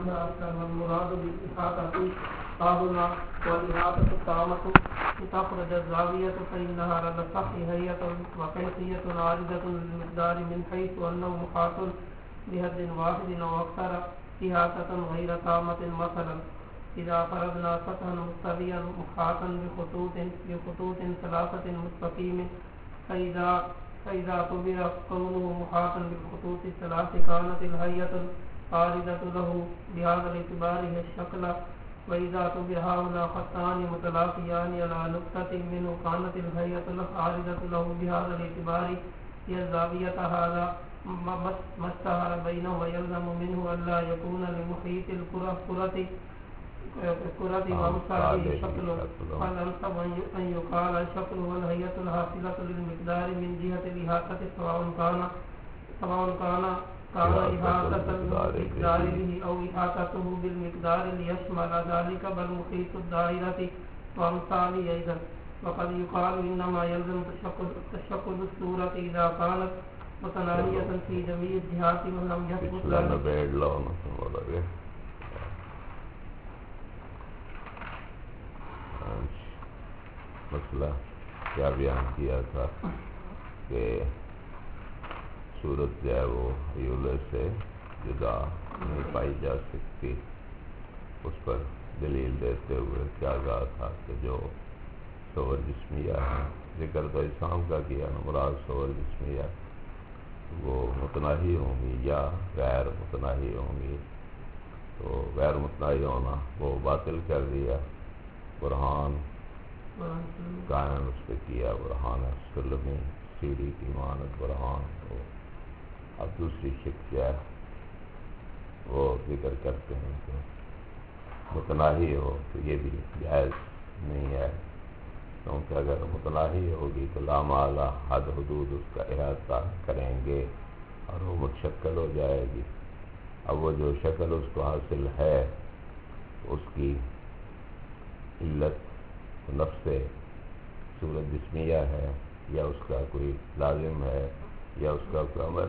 والمراد بالإحاطة هاهنا والإحاطة التامة تخرج الزاوية فإنها على الصح هيئة وكيفية عارضة للمقدار من حيث أنه محاط بحد واحد أو أكثر إحاطة غير تامة. مثلا إذا فرضنا سطحا مستويا محاطا بخطوط ثلاثة مستقيم فإذا اعتبر كونه محاطا بالخطوط الثلاث كانت الهيئة عارضة له بهذا الاعتبار هي الشكل. وإذا اعتبر هؤلاء خطان متلاقيان على نقطة منه كانت الهيئة عارضة له بهذا الاعتبار هي الزاوية. هذا ما اشتهر بينه ويلزم منه ألا يكون لمحيط الكرة وأمثاله شكل، فالأنسب أن يقال الشكل والهيئة الحاصلة للمقدار من جهة الإحاطة سواء كان إحاطة المقدار به أو إحاطته بالمقدار ليشمل ذلك بل محيط الدائرة وأمثاله أيضا. وقد يقال إنما يلزم تشكل الصورة إذا كانت متناهية في جميع الجهات ولم يثبت ذلك. مسئلہ کیا بیان کیا تھا کہ صورت جو ہے وہ حیولے سے جدا نہیں پائی جا سکتی. اس پر دلیل دیتے ہوئے کیا کہا تھا کہ جو صور جسمیہ ہے، ذکر تو اسلام کا کیا مراد صور جسمیہ وہ متناہی ہوں گی یا غیر متناہی ہوں گی. تو غیر متناہی ہونا وہ باطل کر دیا، برہان قائم اس پہ کیا، برہان سلمی سیڑھی کی مانت برہان. تو اب دوسری شک کیا ہے وہ ذکر کرتے ہیں کہ متناہی ہو تو یہ بھی جائز نہیں ہے، کیونکہ اگر متناہی ہوگی تو لامعالی حد حدود اس کا احاطہ کریں گے اور وہ متشکل ہو جائے گی. اب وہ جو شکل اس کو حاصل ہے اس کی علت نفس صورت جسمیہ ہے یا اس کا کوئی لازم ہے یا اس کا کوئی امر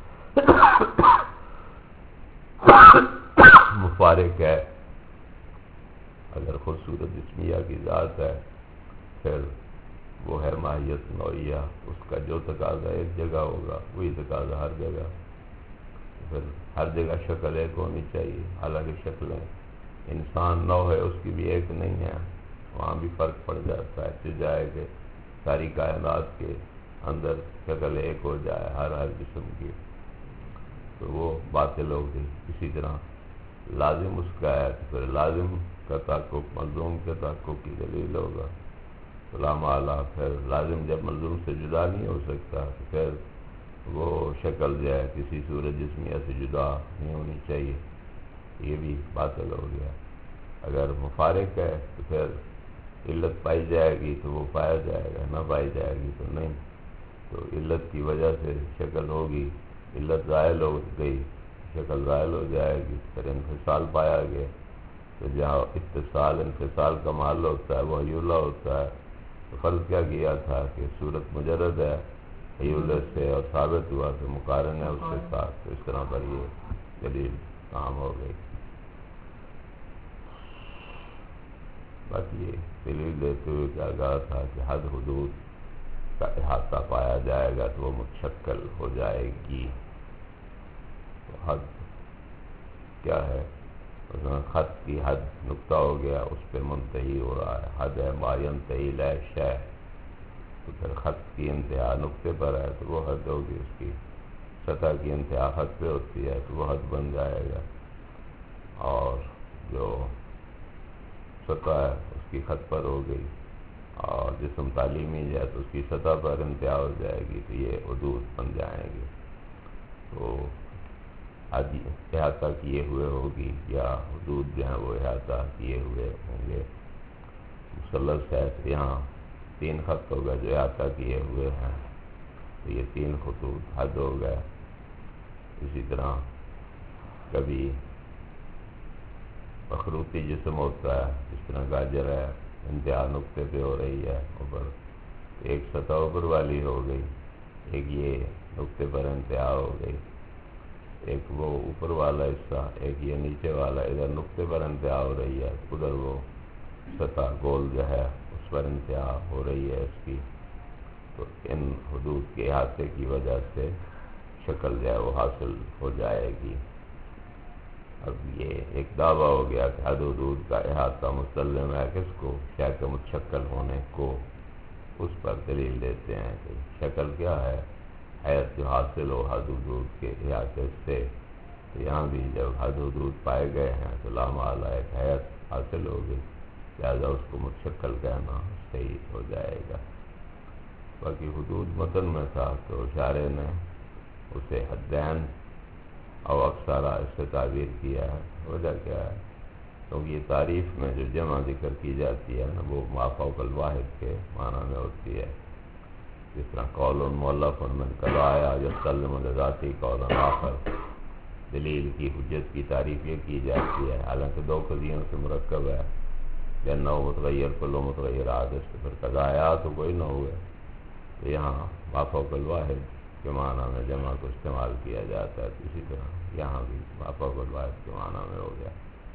مفارق ہے. اگر خود صورت جسمیہ کی ذات ہے پھر وہ ہے ماہیت نوعیہ، اس کا جو تقاضا ایک جگہ ہوگا وہی تقاضا ہر جگہ. پھر ہر جگہ شکل ایک ہونی چاہیے، حالانکہ شکلیں انسان نو ہے اس کی بھی ایک نہیں ہے، وہاں بھی فرق پڑ جاتا ہے. جائے کہ ساری کائنات کے اندر شکل ایک ہو جائے ہر جسم کی تو وہ باطل ہوگی. اسی طرح لازم اس کا ہے تو پھر لازم کا تحقق ملزوم کے تحقق کی دلیل ہوگا. تو لامعالی پھر لازم جب ملزوم سے جدا نہیں ہو سکتا تو پھر وہ شکل جو ہے کسی صورت جسمیہ سے جدا نہیں ہونی چاہیے، یہ بھی باطل ہو گیا. اگر مفارق ہے تو پھر علت پائی جائے گی تو وہ پایا جائے گا، نہ پائی جائے گی تو نہیں. تو علت کی وجہ سے شکل ہوگی، علت زائل ہو گئی شکل زائل ہو جائے گی، پھر انفصال پایا گیا. تو جہاں اتصال انفصال کا محل ہوتا ہے وہ حیولہ ہوتا ہے. تو فرض کیا کیا تھا کہ صورت مجرد ہے حیولے سے اور ثابت ہوا کہ مقارن ہے اس کے ساتھ، تو اس طرح پر یہ دلیل کام ہو گئی. باقی یہ دلیل دیتے ہوئے کیا کہا تھا کہ حد حدود کا احاطہ پایا جائے گا تو وہ متشکل ہو جائے گی. تو حد کیا ہے؟ خط کی حد نقطہ ہو گیا، اس پہ منتہی ہو رہا ہے، حد ہے ما ینتہی لا شیء. تو پھر خط کی انتہا نقطے پر ہے تو وہ حد ہوگی، اس کی سطح کی انتہا خط پہ ہوتی ہے تو وہ حد بن جائے گا. اور جو سطح ہے اس کی خط پر ہو گئی اور جسم تعلیمی جو ہے تو اس کی سطح پر انتہا ہو جائے گی تو یہ حدود بن جائیں گے. تو حد احاطہ کیے ہوئے ہوگی یا حدود جو ہیں وہ احاطہ کیے ہوئے ہوں گے. مثلث ہے تو یہاں 3 خط ہو گئے جو احاطہ کیے ہوئے ہیں تو یہ 3 خطوط حد ہو گئے. اسی طرح کبھی مخروطی جسم ہوتا ہے، جس طرح گاجر ہے انتہا نقطے پہ ہو رہی ہے اوپر، ایک سطح اوپر والی ہو گئی، ایک یہ نقطے پر انتہا ہو گئی. ایک وہ اوپر والا حصہ، ایک یہ نیچے والا، ادھر نقطے پر انتہا ہو رہی ہے، ادھر وہ سطح گول جو ہے اس پر انتہا ہو رہی ہے اس کی، تو ان حدود کے احاطے کی وجہ سے شکل جو ہے وہ حاصل ہو جائے گی۔ اب یہ ایک دعویٰ ہو گیا کہ حد حدود کا احاطہ مسلم ہے کس کو؟ شے کے متشکل ہونے کو۔ اس پر دلیل دیتے ہیں کہ شکل کیا ہے؟ حیت جو حاصل ہو حد حدود کے احاطے سے، تو یہاں بھی جب حد حدود پائے گئے ہیں تو لا محالہ ایک حیت حاصل ہوگی، لہٰذا اس کو متشکل کہنا صحیح ہو جائے گا۔ باقی حدود متن میں تھا تو شارح نے اسے حدین او اکثرہ اس سے تعبیر کیا ہے۔ وجہ کیا ہے؟ کیونکہ یہ تعریف میں جو جمع ذکر کی جاتی ہے نا وہ ما فوق الواحد کے معنی میں ہوتی ہے، جس طرح قول مؤلف من قضایا یسلم لذاتی قول آخر، دلیل کی حجت کی تعریف یہ کی جاتی ہے، حالانکہ دو قضیوں سے مرکب ہے، لأنہ متغیر کل متغیر حادث، تو پھر قضایا تو کوئی نہ ہوئے، تو یہاں ما فوق الواحد کے معنی میں جمع کو استعمال کیا جاتا ہے، تو اسی طرح یہاں بھی ما فوق الواحد کے معنی میں ہو گیا۔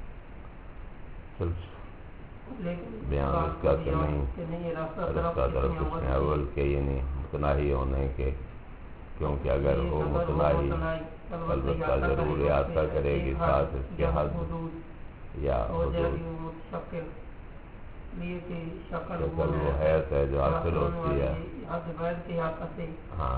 بیان اس کا کہ نہیں رستہ طرف اس میں اول کے یعنی متناہی ہونے کے، کیونکہ اگر وہ متناہی البتہ ضرور احاطہ کرے گی ساتھ اس کے حد یا حدود، شکل وہ حیت ہے جو حاصل ہوتی ہے ہاں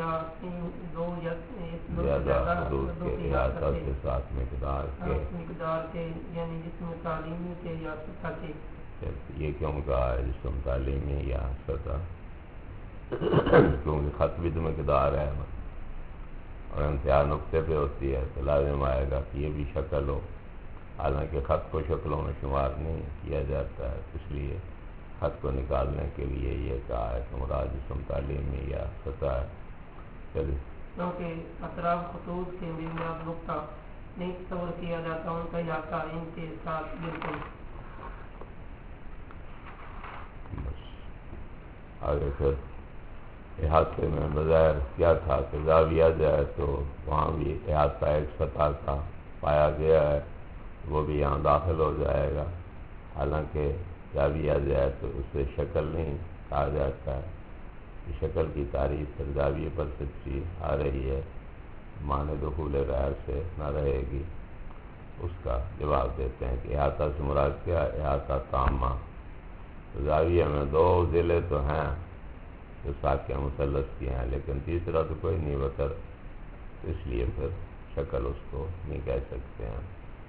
زیادہ حدود کے احاطہ کے ساتھ مقدار کے، یعنی جسم تعلیمی کے یا سطح کے۔ یہ کیوں کہا ہے جسم تعلیمی یا سطح؟ کیونکہ خط بھی تو مقدار ہے اور انتہا نقطے پہ ہوتی ہے، تو لازم آئے گا کہ یہ بھی شکل ہو، حالانکہ خط کو شکلوں میں شمار نہیں کیا جاتا ہے، اس لیے خط کو نکالنے کے لیے یہ کہا ہے کہ مراد جسم تعلیمی یا سطح ہے۔ چلیے، کیونکہ اطراف خطوط کے بنیاد نقطہ نہیں تصور کیا جاتا، ان کا احاطہ ان کے ساتھ بالکل۔ آگے پھر احاطے میں بظاہر کیا تھا کہ زاویہ جائے تو وہاں بھی احاطہ ایک سطح کا پایا گیا ہے، وہ بھی یہاں داخل ہو جائے گا، حالانکہ زاویہ جائے تو اسے شکل نہیں کہا جاتا ہے، شکل کی تعریف پھر زاویے پر سچی آ رہی ہے، معنی دخول غیر سے نہ رہے گی۔ اس کا جواب دیتے ہیں کہ احاطہ سے مراد کیا ہے؟ احاطہ تامہ۔ زاویہ میں دو ضلع تو ہیں جو ساکیہ مثلث کی ہیں، لیکن تیسرا تو کوئی نہیں بطر، اس لیے پھر شکل اس کو نہیں کہہ سکتے ہیں۔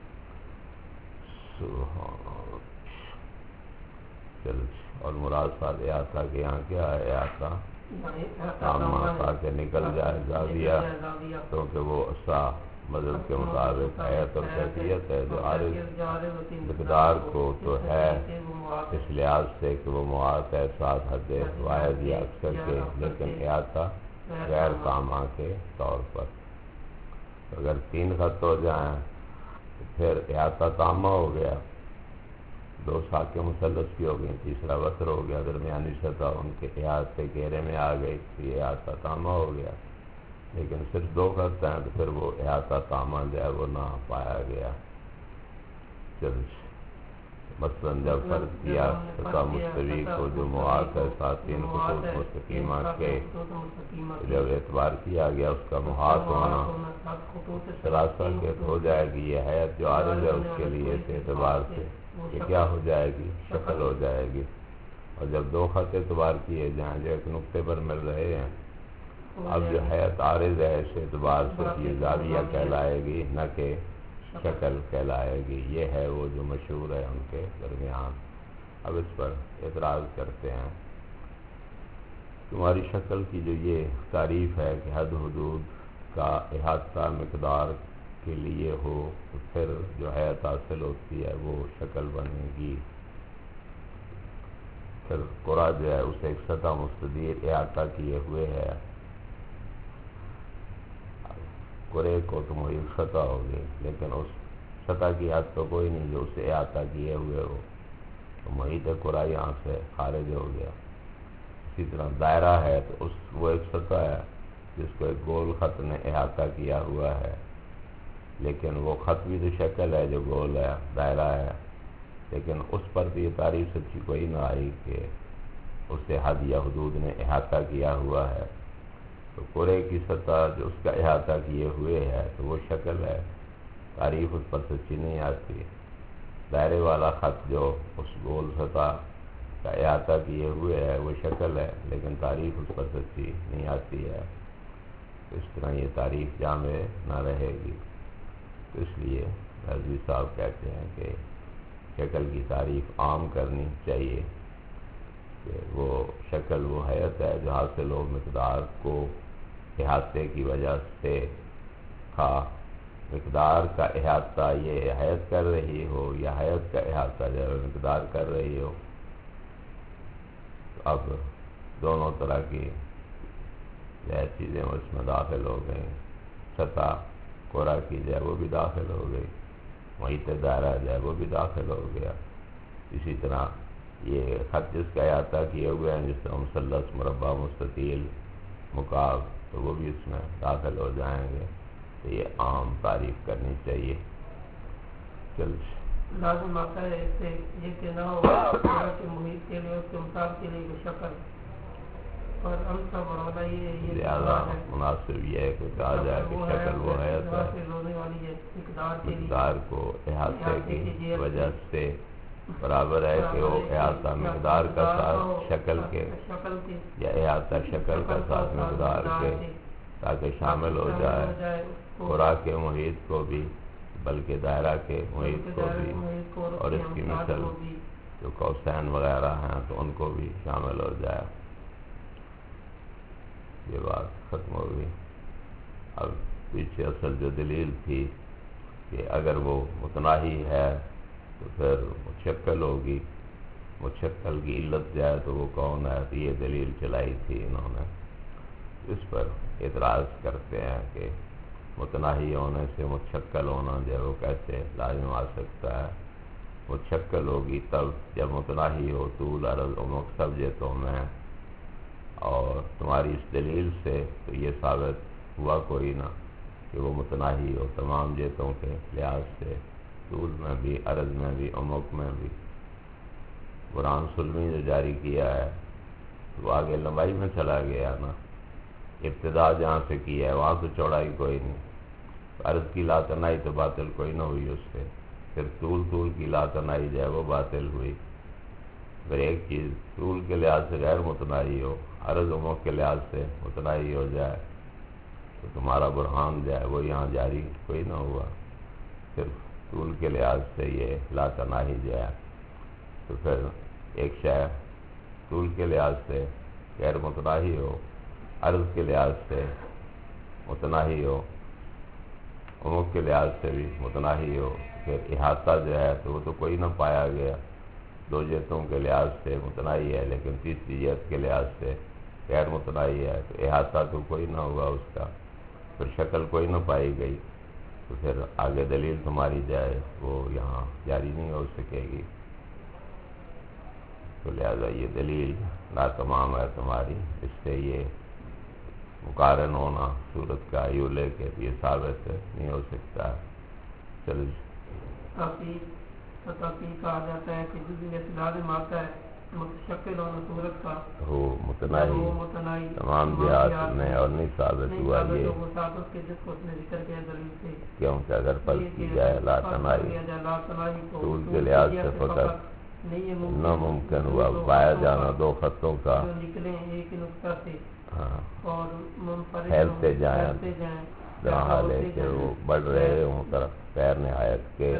چلو، اور مراد ساتھ احاطہ کے یہاں کیا ہے؟ احاطہ تامہ، تاکہ نکل جائے زاویہ، کیونکہ وہ اسا مذہب کے مطابق حیت اور کیفیت ہے جو عارض مقدار کو تو ہے اس لحاظ سے کہ وہ معاط ہے ساتھ حد واحد یا اکثر کے، لیکن احاطہ غیر تامہ کے طور پر۔ اگر تین خط ہو جائیں تو پھر احاطہ تامہ ہو گیا، دو ساکے مثلث کی ہو گئی، تیسرا وتر ہو گیا، درمیانی سطح ان کے احاطے گھیرے میں آ گئی تو یہ احاطہ تامہ ہو گیا، لیکن صرف دو خط ہیں تو پھر وہ احاطہ تامہ جو ہے وہ نہ پایا گیا۔ چلو، مثلاً جب فرض کیا سطح مستوی کو جو معاط ہے ساتھ تین خطوط مستقیمہ کے، جب اعتبار کیا گیا اس کا محاط ہونا سراسر کے ہو جائے گی یہ حیت جو عارض ہے اس کے لیے اس اعتبار سے یہ کیا ہو جائے گی؟ شکل ہو جائے گی۔ اور جب دو خط اعتبار کیے جائیں جو ایک نقطے پر مل رہے ہیں، اب جو حیت عارض ہے اس اعتبار سے یہ زاویہ کہلائے گی نہ کہ شکل کہلائے گی۔ یہ ہے وہ جو مشہور ہے ان کے درمیان۔ اب اس پر اعتراض کرتے ہیں، تمہاری شکل کی جو یہ تعریف ہے کہ حد حدود کا احاطہ مقدار کے لیے ہو تو پھر جو حیت حاصل ہوتی ہے وہ شکل بنے گی۔ پھر قرآ جو ہے اسے ایک سطح مستدیر احاطہ کیے ہوئے ہے، قرے کو تو محیط سطح ہوگی، لیکن اس سطح کی حد تو کوئی نہیں جو اسے احاطہ کیے ہوئے ہو، تو محیط قرآ یہاں سے خارج ہو گیا۔ اسی طرح دائرہ ہے تو وہ ایک سطح ہے جس کو ایک گول خط نے احاطہ کیا ہوا ہے، لیکن وہ خط بھی تو شکل ہے جو گول ہے، دائرہ ہے، لیکن اس پر تو یہ تعریف سچی کوئی نہ آئی کہ اس سے حد یا حدود نے احاطہ کیا ہوا ہے۔ تو کرے کی سطح جو اس کا احاطہ کیے ہوئے ہے تو وہ شکل ہے، تعریف اس پر سچی نہیں آتی۔ دائرے والا خط جو اس گول سطح کا احاطہ کیے ہوئے ہے وہ شکل ہے، لیکن تعریف اس پر سچی نہیں آتی ہے۔ اس طرح یہ تعریف جامع نہ رہے گی۔ تو اس لیے رضوی صاحب کہتے ہیں کہ شکل کی تعریف عام کرنی چاہیے کہ وہ شکل وہ حیت ہے جو حاصل ہو مقدار کو احاطے کی وجہ سے، خواہ مقدار کا احاطہ یہ حیت کر رہی ہو یا حیت کا احاطہ جو ہے مقدار کر رہی ہو۔ اب دونوں طرح کی چیزیں اس میں داخل ہو گئیں، سطح قرا کی جو ہے وہ بھی داخل ہو گئی، محیط دائرہ جو ہے وہ بھی داخل ہو گیا۔ اسی طرح یہ خط جس کا احاطہ کیے ہوئے ہیں، جس طرح مثلث، مربع، مستطیل، مکعب، تو وہ بھی اس میں داخل ہو جائیں گے۔ تو یہ عام تعریف کرنی چاہیے۔ لازم آتا ہے اس سے یہ کہ نہ ہو کہ محیط کے لیے اس کے مثال کے لیے کوئی شکل اور ہم سب بڑھانا یہ لہٰذا مناسب یہ ہے کہ کہا جائے کہ شکل وہ حیت ہے مقدار کو احاطے کی وجہ سے برابر ہے کہ وہ احاطہ مقدار کا ساتھ شکل کے یا احاطہ شکل کا ساتھ مقدار کے، تاکہ شامل ہو جائے خوراک کے محیط کو بھی بلکہ دائرہ کے محیط کو بھی، اور اس کی مثل جو قوسین وغیرہ ہیں تو ان کو بھی شامل ہو جائے۔ یہ بات ختم ہو گئی۔ اب پیچھے اصل جو دلیل تھی کہ اگر وہ متناہی ہے تو پھر متشکل ہوگی، متشکل کی علت جائے تو وہ کون ہے، تو یہ دلیل چلائی تھی انہوں نے۔ اس پر اعتراض کرتے ہیں کہ متناہی ہونے سے متشکل ہونا جو ہے وہ کیسے لازم آ سکتا ہے۔ متشکل ہوگی تب جب متناہی ہو، طول، عرض، عمق سب جہتوں میں، اور تمہاری اس دلیل سے تو یہ ثابت ہوا کوئی نہ کہ وہ متناہی ہو تمام جہتوں کے لحاظ سے، طول میں بھی، عرض میں بھی، عمق میں بھی۔ قرآن سلمی جو جاری کیا ہے وہ آگے لمبائی میں چلا گیا نا، ابتدا جہاں سے کی ہے وہاں تو چوڑائی کوئی نہیں، عرض کی لا تنائی تو باطل کوئی نہ ہوئی اس سے، پھر طول کی لا تنائی جو ہے وہ باطل ہوئی۔ اگر ایک چیز طول کے لحاظ سے غیر متناہی ہو، عرض عمق کے لحاظ سے متناہی ہو جائے تو تمہارا برہان جو ہے وہ یہاں جاری کوئی نہ ہوا۔ صرف طول کے لحاظ سے یہ لا تناہی جو ہے، تو پھر ایک شے طول کے لحاظ سے غیر متناہی ہو، عرض کے لحاظ سے متناہی ہو، عمق کے لحاظ سے بھی متناہی ہو، پھر احاطہ جو ہے تو وہ تو کوئی نہ پایا گیا، دو جہتوں کے لحاظ سے متناہی ہے لیکن تیسری جہت کے لحاظ سے غیر متناہی ہے، تو احاطہ تو کوئی نہ ہوا اس کا، پھر شکل کوئی نہ پائی گئی، تو پھر آگے دلیل تمہاری جائے وہ یہاں جاری نہیں ہو سکے گی۔ تو لہذا یہ دلیل ناتمام ہے تمہاری، اس سے یہ مقارن ہونا صورت کا یوں لے کے یہ ثابت نہیں ہو سکتا۔ چلو تحقیق کہا جاتا ہے کہ جس لازم آتا ہے متشکل ہونا صورت کا ہو متناہی تمام جہات میں، اور نہیں ثابت ہوا یہ جس کو اس نے ذکر کیا دلیل سے، کیونکہ اگر فرض کی جائے لا تناہی طول کے لحاظ سے فقط ناممکن ہوا پایا جانا دو خطوں کا نکلے ایک نقطہ سے اور پھیلتے جائیں جہاں حال ہے کہ وہ بڑھ رہے ہوں طرف غیر نہایت کے،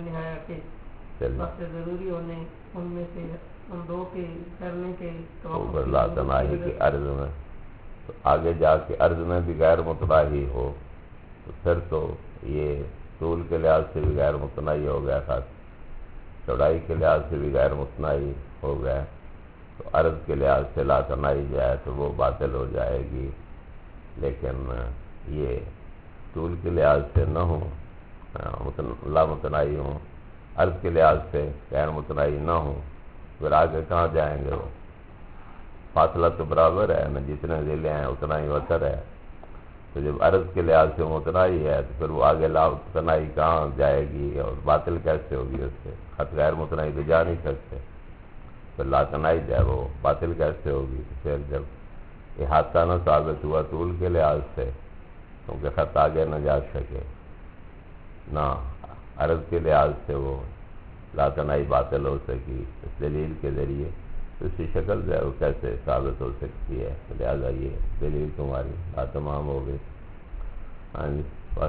ضروری ہونے ان میں سے ان دو کے پھیلنے کے اوپر لا تناہی کے عرض میں، تو آگے جا کے عرض میں بھی غیر متناہی ہو تو پھر تو یہ طول کے لحاظ سے بھی غیر متناہی ہو گیا تھا، چوڑائی کے لحاظ سے بھی غیر متناہی ہو گیا، تو عرض کے لحاظ سے لا تناہی جائے تو وہ باطل ہو جائے گی۔ لیکن یہ طول کے لحاظ سے نہ ہو، لا متناہی ہوں، عرض کے لحاظ سے غیر متناہی نہ ہوں، پھر آگے کہاں جائیں گے؟ وہ فاصلہ تو برابر ہے نا، جتنے ضلع ہیں اتنا ہی وتر ہے، تو تو جب عرض کے لحاظ سے متناہی ہے تو پھر وہ آگے لا متناہی کہاں جائے گی اور باطل کیسے ہوگی اس سے؟ خط غیر متناہی تو جا نہیں سکتے، پھر لا تناہی جائے وہ باطل کیسے ہوگی؟ پھر جب احاطہ نہ ثابت ہوا طول کے لحاظ سے، کیونکہ خط آگے نہ جا سکے، نہ عرض کے لحاظ سے وہ لا تناہی باطل ہو سکی اس دلیل کے ذریعے، تو اس کی شکل جو ہے وہ کیسے ثابت ہو سکتی ہے؟ لہٰذا یہ دلیل تمہاری ناتمام ہو گئی۔ ہاں جی،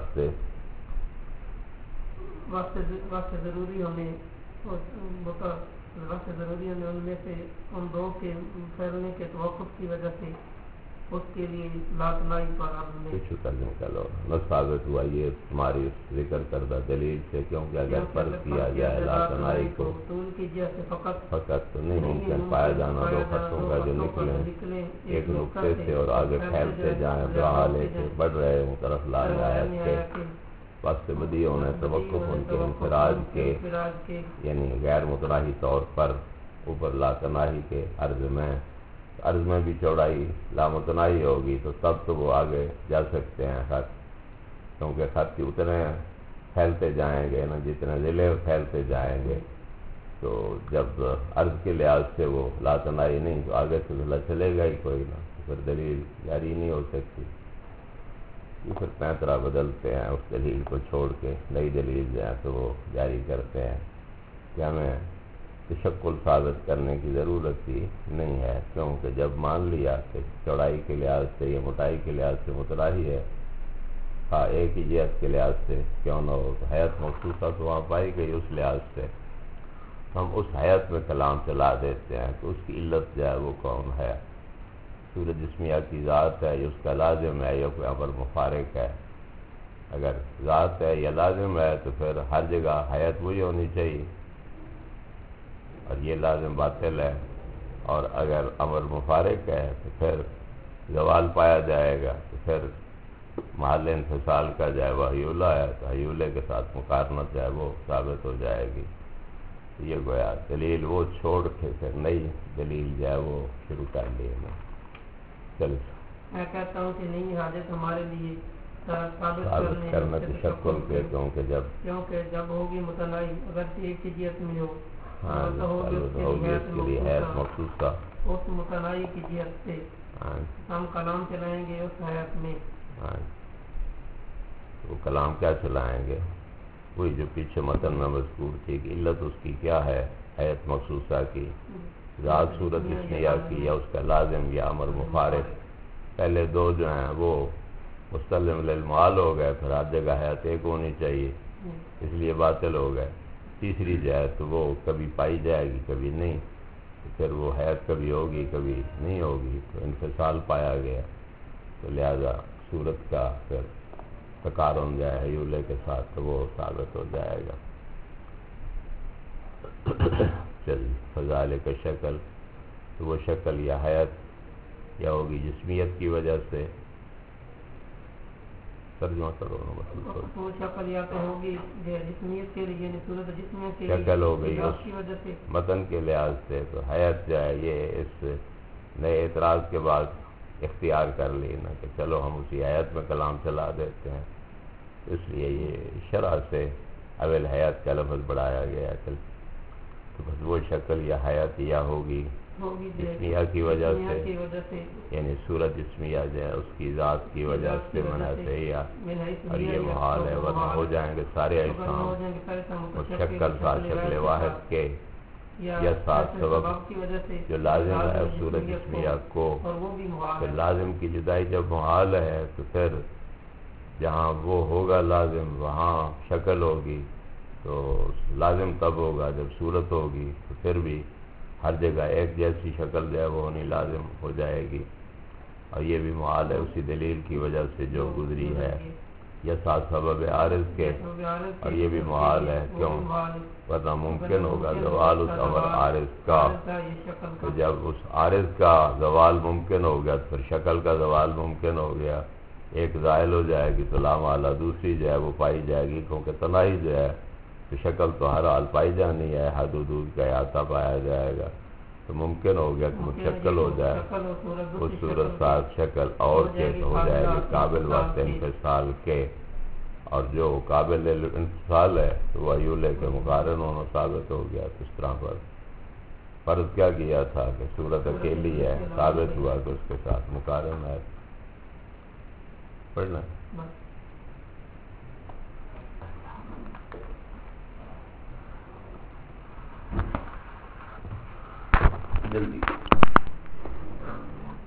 واسطے ضروری ہونے ان میں سے ان دو کے پھیلنے کے توقف کی وجہ سے اس کے لیے لاتنائی پر کچھ ترجمہ کرو نہ ثابت ہوا یہ تمہاری ذکر کردہ دلیل سے، کیونکہ اگر فرض کیا جائے لاتنائی کو فقط تو نہیں ممکن پایا جانا دو خطوں کا جو نکلیں ایک نقطے سے اور آگے پھیلتے جائیں، بڑھا لے کے بڑھ رہے ہوں طرف لا آیت کے واسطے بدی ہونے توقف ان کے انفراد کے، یعنی غیر متناہی طور پر اوپر لاتناہی کے عرض میں بھی چوڑائی لامتناہی ہوگی تو تب تو وہ آگے جا سکتے ہیں خط، کیونکہ خط اتنے پھیلتے جائیں گے نا جتنے ضلع پھیلتے جائیں گے، تو جب عرض کے لحاظ سے وہ لاتناہی نہیں تو آگے سے ضلع چلے گا ہی کوئی نہ، پھر دلیل جاری نہیں ہو سکتی، پھر پینترا بدلتے ہیں اس دلیل کو چھوڑ کے نئی دلیل جو ہے تو وہ جاری کرتے ہیں کہ ہمیں تشکل ثابت کرنے کی ضرورت ہی نہیں ہے، کیونکہ جب مان لیا کہ چوڑائی کے لحاظ سے یا موٹائی کے لحاظ سے متناہی ہے، ہاں ایک ہی جہت کے لحاظ سے کیوں نہ ہو، تو حیات مخصوصہ تو وہاں پائی گئی اس لحاظ سے، ہم اس حیات میں کلام چلا دیتے ہیں کہ اس کی علت جو ہے وہ کون ہے، صورت جسمیہ کی ذات ہے یا اس کا لازم ہے یا کوئی امر مفارق ہے؟ اگر ذات ہے یا لازم ہے تو پھر ہر جگہ حیات وہی ہونی چاہیے اور یہ لازم باطل ہے، اور اگر امر مفارق ہے تو پھر زوال پایا جائے گا، تو پھر محل انفصال کا جائے وہ حیولہ ہے تو حیولے کے ساتھ مقارنت ہے وہ ثابت ہو جائے گی، یہ گویا دلیل وہ چھوڑ کے پھر نئی دلیل جو ہے وہ شروع کر لی ہے۔ چل میں کہتا ہوں کہ نہیں حاجت ہمارے لیے ثابت کرنا تشکل کے، کیونکہ جب ہوگی متناہی اگر ایک کی جہت میں ہو تو ہوگی اس کے لیے حیات مخصوصہ، اس متناہی کی جہت سے ہم کلام چلائیں گے اس حیات میں، وہ کلام کیا چلائیں گے؟ وہی جو پیچھے متن میں مذکور تھی کہ علت اس کی کیا ہے، حیات مخصوصہ کی، ذات صورت اسمیہ کی یا اس کا لازم یا امر مفارق، پہلے دو جو ہیں وہ مستلزم للمحال ہو گئے، پھر ہر جگہ حیات ایک ہونی چاہیے اس لیے باطل ہو گئے، تیسری جو ہے تو وہ کبھی پائی جائے گی کبھی نہیں، تو پھر وہ حیات کبھی ہوگی کبھی نہیں ہوگی، تو انفصال پایا گیا، تو لہذا صورت کا پھر تقارن جائے حیولے کے ساتھ تو وہ ثابت ہو جائے گا۔ چلیے فضائل کا شکل، تو وہ شکل یا حیات یا ہوگی جسمیت کی وجہ سے، ترجمہ کرو وہ شکل یا تو ہوگی جسمیت کے لیے، یعنی صورت جسمیت کے شکل ہو گئی اس کی وجہ سے متن کے لحاظ سے، تو حیات جو ہے یہ اس نئے اعتراض کے بعد اختیار کر لینا کہ چلو ہم اسی حیات میں کلام چلا دیتے ہیں، اس لیے یہ شرح سے اول حیات کا لفظ بڑھایا گیا، تو بس وہ شکل یا حیات یا ہوگی جسمیہ کی وجہ سے، یعنی صورت جسمیہ جو ہے اس کی ذات کی وجہ سے منحصر یا، اور یہ محال ہے ورنہ ہو جائیں گے سارے اجسام اور شکل ساتھ شکل واحد کے یا ساتھ سبب جو لازم ہے صورت جسمیہ کو، پھر لازم کی جدائی جب محال ہے تو پھر جہاں وہ ہوگا لازم وہاں شکل ہوگی، تو لازم تب ہوگا جب صورت ہوگی، تو پھر بھی ہر جگہ ایک جیسی شکل جو ہے وہ ہونی لازم ہو جائے گی، اور یہ بھی محال ہے اسی دلیل کی وجہ سے جو گزری ہے، یا ساتھ سبب عارض کے، اور یہ بھی محال ہے کیوں، ورنہ ممکن ہوگا زوال اس امر عارض کا، تو جب اس عارض کا زوال ممکن ہو گیا تو پھر شکل کا زوال ممکن ہو گیا، ایک زائل ہو جائے گی تو لامحالہ دوسری جو ہے وہ پائی جائے گی، کیونکہ تناہی جو ہے تو شکل تو ہر حال پائی جانی ہے، حد حدود کا احاطہ پایا جائے گا، تو ممکن ہو گیا کہ مشکل ہو جائے اس صورت صاحب شکل اور کیسے ہو جائے گی قابل وقت انفصال کے، اور جو قابل انفصال ہے تو وہ ایولے کے مقارن ہونا ثابت ہو گیا۔ تو اس طرح پر فرض کیا کیا تھا کہ صورت اکیلی ہے، ثابت ہوا کہ اس کے ساتھ مقارن ہے۔ پڑھنا جلدی